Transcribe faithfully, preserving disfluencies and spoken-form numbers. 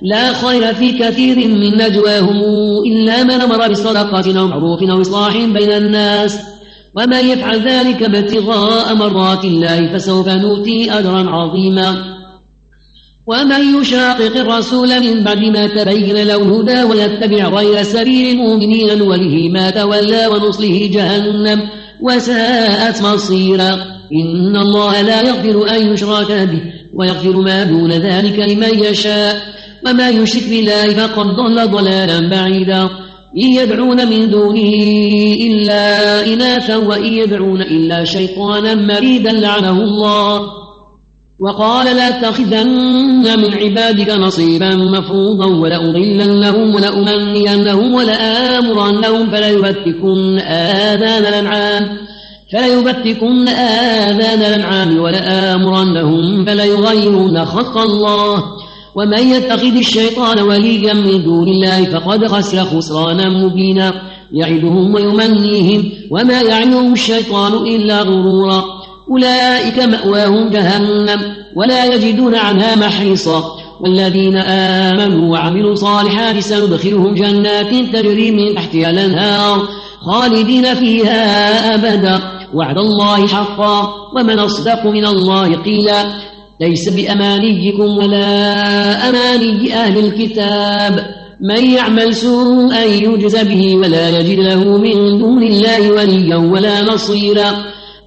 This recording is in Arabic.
لا خير في كثير من نجواهم إلا من أمر بصدقة أو معروف أو إصلاح بين الناس ومن يفعل ذلك ابتغاء مرضات الله فسوف نؤتيه أجرا عظيما ومن يشاقق الرسول من بعد ما تبين له الهدى ويتبع غير سبيل المؤمنين نوله ما تولى ونصله جهنم وساءت مصيرا إن الله لا يغفر أن يشرك به ويغفر ما دون ذلك لمن يشاء وما يشرك بالله فقد ضل ضلالا بعيدا إن يدعون من دونه إلا إناثا وإن يدعون إلا شيطانا مريدا لعنه الله وقال لأتخذن من عبادك نصيبا مفروضا ولأضلنهم ولأمنينهم ولآمرنهم فليبتكن آذان الأنعام فليبتكن آذان الأنعام ولآمرنهم فليغيرن خلق الله ومن يتخذ الشيطان وليا من دون الله فقد خسر خسرانا مبينا يعدهم ويمنيهم وما يعدهم الشيطان إلا غرورا أولئك مأواهم جهنم ولا يجدون عنها محيصا والذين آمنوا وعملوا صالحات سندخلهم جنات تجري من تحتها الأنهار خالدين فيها أبدا وعد الله حقا ومن أصدق من الله قيلا ليس بأمانيكم ولا أماني أهل الكتاب من يعمل سوءا يجز به ولا يجد له من دون الله وليا ولا نصيرا